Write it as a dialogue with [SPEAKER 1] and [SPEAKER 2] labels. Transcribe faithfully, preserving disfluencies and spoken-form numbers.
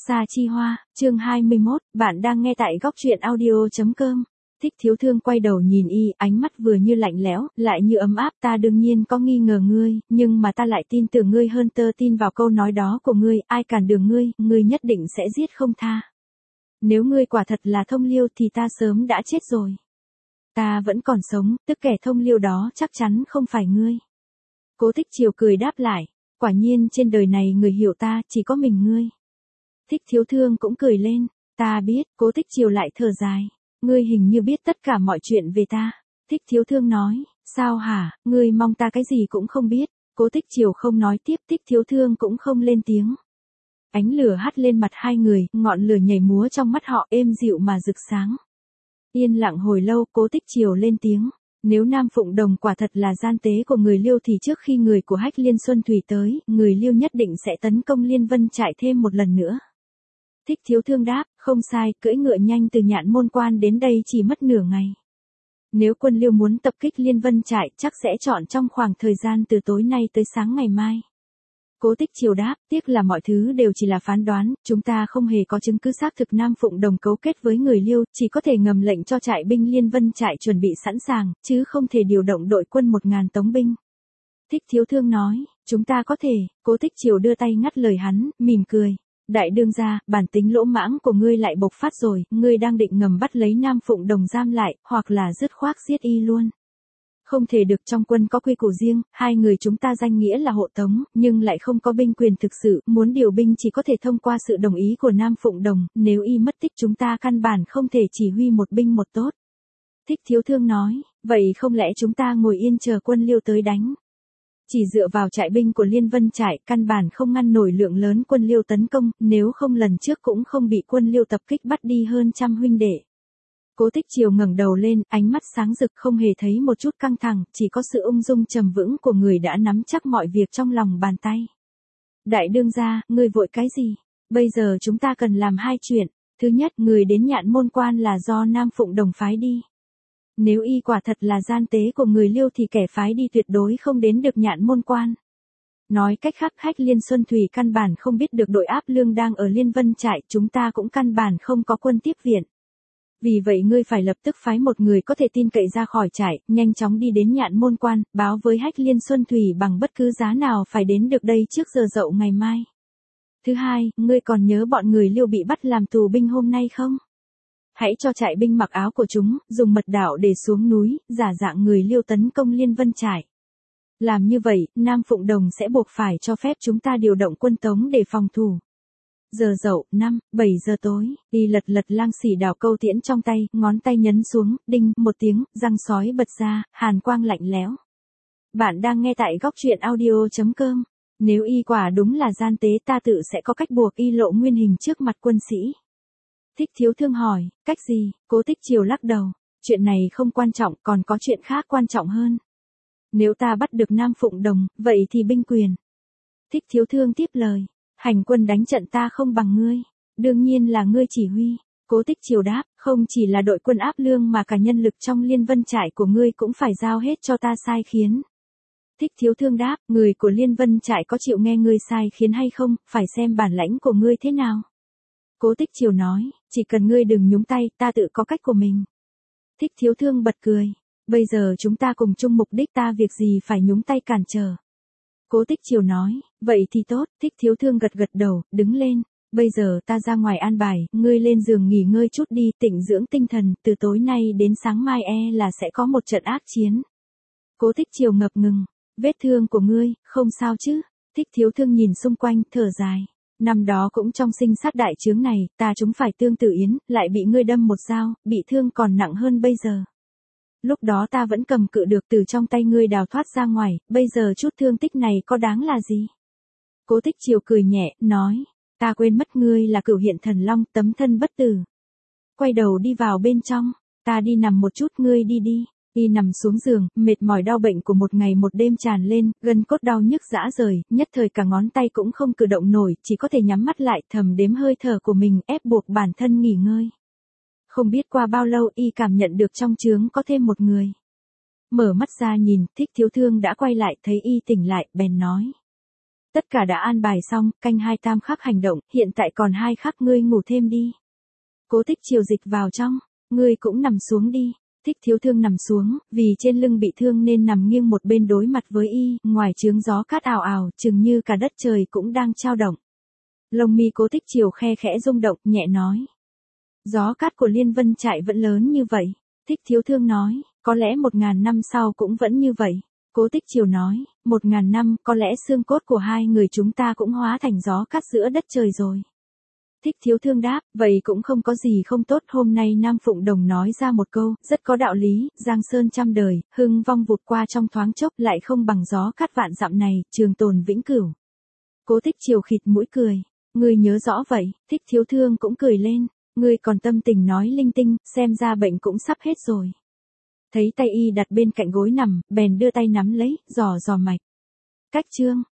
[SPEAKER 1] gia chi hoa, chương hai mươi mốt, bạn đang nghe tại góc truyện audio.com. Thích Thiếu Thương quay đầu nhìn y, ánh mắt vừa như lạnh lẽo, lại như ấm áp. Ta đương nhiên có nghi ngờ ngươi, nhưng mà ta lại tin tưởng ngươi hơn tơ tin vào câu nói đó của ngươi, ai cản đường ngươi, ngươi nhất định sẽ giết không tha. Nếu ngươi quả thật là thông liêu thì ta sớm đã chết rồi. Ta vẫn còn sống, tức kẻ thông liêu đó chắc chắn không phải ngươi. Cố Tích Triều cười đáp lại, quả nhiên trên đời này người hiểu ta, chỉ có mình ngươi. Thích Thiếu Thương cũng cười lên, ta biết. Cố Tích Triều lại thở dài, ngươi hình như biết tất cả mọi chuyện về ta. Thích Thiếu Thương nói, sao hả, ngươi mong ta cái gì cũng không biết. Cố Tích Triều không nói tiếp, Thích Thiếu Thương cũng không lên tiếng. Ánh lửa hắt lên mặt hai người, ngọn lửa nhảy múa trong mắt họ êm dịu mà rực sáng. Yên lặng hồi lâu, Cố Tích Triều lên tiếng, nếu Nam Phụng Đồng quả thật là gian tế của người Liêu thì trước khi người của Hách Liên Xuân Thủy tới, người Liêu nhất định sẽ tấn công Liên Vân Trại thêm một lần nữa. Thích Thiếu Thương đáp, không sai, cưỡi ngựa nhanh từ Nhạn Môn Quan đến đây chỉ mất nửa ngày. Nếu quân Liêu muốn tập kích Liên Vân Trại chắc sẽ chọn trong khoảng thời gian từ tối nay tới sáng ngày mai. Cố Tích Triều đáp, tiếc là mọi thứ đều chỉ là phán đoán, chúng ta không hề có chứng cứ xác thực Nam Phụng Đồng cấu kết với người Liêu, chỉ có thể ngầm lệnh cho trại binh Liên Vân Trại chuẩn bị sẵn sàng, chứ không thể điều động đội quân một ngàn tống binh. Thích Thiếu Thương nói, chúng ta có thể. Cố Tích Triều đưa tay ngắt lời hắn, mỉm cười. Đại đương gia, bản tính lỗ mãng của ngươi lại bộc phát rồi, ngươi đang định ngầm bắt lấy Nam Phụng Đồng giam lại, hoặc là dứt khoát giết y luôn. Không thể được, trong quân có quy củ riêng, hai người chúng ta danh nghĩa là hộ tống, nhưng lại không có binh quyền thực sự, muốn điều binh chỉ có thể thông qua sự đồng ý của Nam Phụng Đồng, nếu y mất tích chúng ta căn bản không thể chỉ huy một binh một tốt. Thích Thiếu Thương nói, vậy không lẽ chúng ta ngồi yên chờ quân Liêu tới đánh? Chỉ dựa vào trại binh của Liên Vân Trại, căn bản không ngăn nổi lượng lớn quân Liêu tấn công, nếu không lần trước cũng không bị quân Liêu tập kích bắt đi hơn trăm huynh đệ. Cố Tích Triều ngẩng đầu lên, ánh mắt sáng rực, không hề thấy một chút căng thẳng, chỉ có sự ung dung trầm vững của người đã nắm chắc mọi việc trong lòng bàn tay. Đại đương gia, ngươi vội cái gì? Bây giờ chúng ta cần làm hai chuyện. Thứ nhất, người đến Nhạn Môn Quan là do Nam Phụng Đồng phái đi. Nếu y quả thật là gian tế của người Liêu thì kẻ phái đi tuyệt đối không đến được Nhạn Môn Quan. Nói cách khác, Hách Liên Xuân Thủy căn bản không biết được đội áp lương đang ở Liên Vân Trại, chúng ta cũng căn bản không có quân tiếp viện. Vì vậy ngươi phải lập tức phái một người có thể tin cậy ra khỏi trại, nhanh chóng đi đến Nhạn Môn Quan, báo với Hách Liên Xuân Thủy bằng bất cứ giá nào phải đến được đây trước giờ dậu ngày mai. Thứ hai, ngươi còn nhớ bọn người Liêu bị bắt làm tù binh hôm nay không? Hãy cho trại binh mặc áo của chúng, dùng mật đạo để xuống núi, giả dạng người Liêu tấn công Liên Vân Trại. Làm như vậy, Nam Phụng Đồng sẽ buộc phải cho phép chúng ta điều động quân tống để phòng thủ. Giờ dậu, năm, bảy giờ tối, y lật lật lang xỉ đào câu tiễn trong tay, ngón tay nhấn xuống, đinh, một tiếng, răng sói bật ra, hàn quang lạnh lẽo. Bạn đang nghe tại góc truyện audio.com. Nếu y quả đúng là gian tế ta tự sẽ có cách buộc y lộ nguyên hình trước mặt quân sĩ. Thích Thiếu Thương hỏi, cách gì? Cố Tích Triều lắc đầu, chuyện này không quan trọng, còn có chuyện khác quan trọng hơn. Nếu ta bắt được Nam Phụng Đồng, vậy thì binh quyền. Thích Thiếu Thương tiếp lời, hành quân đánh trận ta không bằng ngươi, đương nhiên là ngươi chỉ huy. Cố Tích Triều đáp, không chỉ là đội quân áp lương mà cả nhân lực trong Liên Vân Trại của ngươi cũng phải giao hết cho ta sai khiến. Thích Thiếu Thương đáp, người của Liên Vân Trại có chịu nghe ngươi sai khiến hay không, phải xem bản lãnh của ngươi thế nào. Cố Tích Triều nói, chỉ cần ngươi đừng nhúng tay, ta tự có cách của mình. Thích Thiếu Thương bật cười, bây giờ chúng ta cùng chung mục đích, ta việc gì phải nhúng tay cản trở. Cố Tích Triều nói, vậy thì tốt. Thích Thiếu Thương gật gật đầu, đứng lên, bây giờ ta ra ngoài an bài, ngươi lên giường nghỉ ngơi chút đi, tịnh dưỡng tinh thần, từ tối nay đến sáng mai e là sẽ có một trận ác chiến. Cố Tích Triều ngập ngừng, vết thương của ngươi, không sao chứ? Thích Thiếu Thương nhìn xung quanh, thở dài. Năm đó cũng trong sinh sát đại chướng này, ta chúng phải tương tự yến, lại bị ngươi đâm một dao, bị thương còn nặng hơn bây giờ. Lúc đó ta vẫn cầm cự được, từ trong tay ngươi đào thoát ra ngoài, bây giờ chút thương tích này có đáng là gì? Cố Tích Triều cười nhẹ, nói, ta quên mất ngươi là Cửu Hiện Thần Long, tấm thân bất tử. Quay đầu đi vào bên trong, ta đi nằm một chút, ngươi đi đi. Y nằm xuống giường, mệt mỏi đau bệnh của một ngày một đêm tràn lên, gân cốt đau nhức rã rời, nhất thời cả ngón tay cũng không cử động nổi, chỉ có thể nhắm mắt lại thầm đếm hơi thở của mình, ép buộc bản thân nghỉ ngơi. Không biết qua bao lâu y cảm nhận được trong trướng có thêm một người. Mở mắt ra nhìn, Thích Thiếu Thương đã quay lại, thấy y tỉnh lại, bèn nói. Tất cả đã an bài xong, canh hai tam khắc hành động, hiện tại còn hai khắc ngươi ngủ thêm đi. Cố Tích Triều dịch vào trong, ngươi cũng nằm xuống đi. Thích Thiếu Thương nằm xuống, vì trên lưng bị thương nên nằm nghiêng một bên đối mặt với y, ngoài trướng gió cát ào ào, chừng như cả đất trời cũng đang chao động. Lông mi Cố Tích Triều khe khẽ rung động, nhẹ nói. Gió cát của Liên Vân trại vẫn lớn như vậy. Thích Thiếu Thương nói, có lẽ một ngàn năm sau cũng vẫn như vậy. Cố Tích Triều nói, một ngàn năm, có lẽ xương cốt của hai người chúng ta cũng hóa thành gió cát giữa đất trời rồi. Thích Thiếu Thương đáp, vậy cũng không có gì không tốt. Hôm nay Nam Phụng Đồng nói ra một câu, rất có đạo lý, Giang Sơn trăm đời, hưng vong vụt qua trong thoáng chốc, lại không bằng gió cát vạn dặm này, trường tồn vĩnh cửu. Cố Tích Triều khịt mũi cười, ngươi nhớ rõ vậy. Thích Thiếu Thương cũng cười lên, ngươi còn tâm tình nói linh tinh, xem ra bệnh cũng sắp hết rồi. Thấy tay y đặt bên cạnh gối nằm, bèn đưa tay nắm lấy, dò dò mạch. Cách chương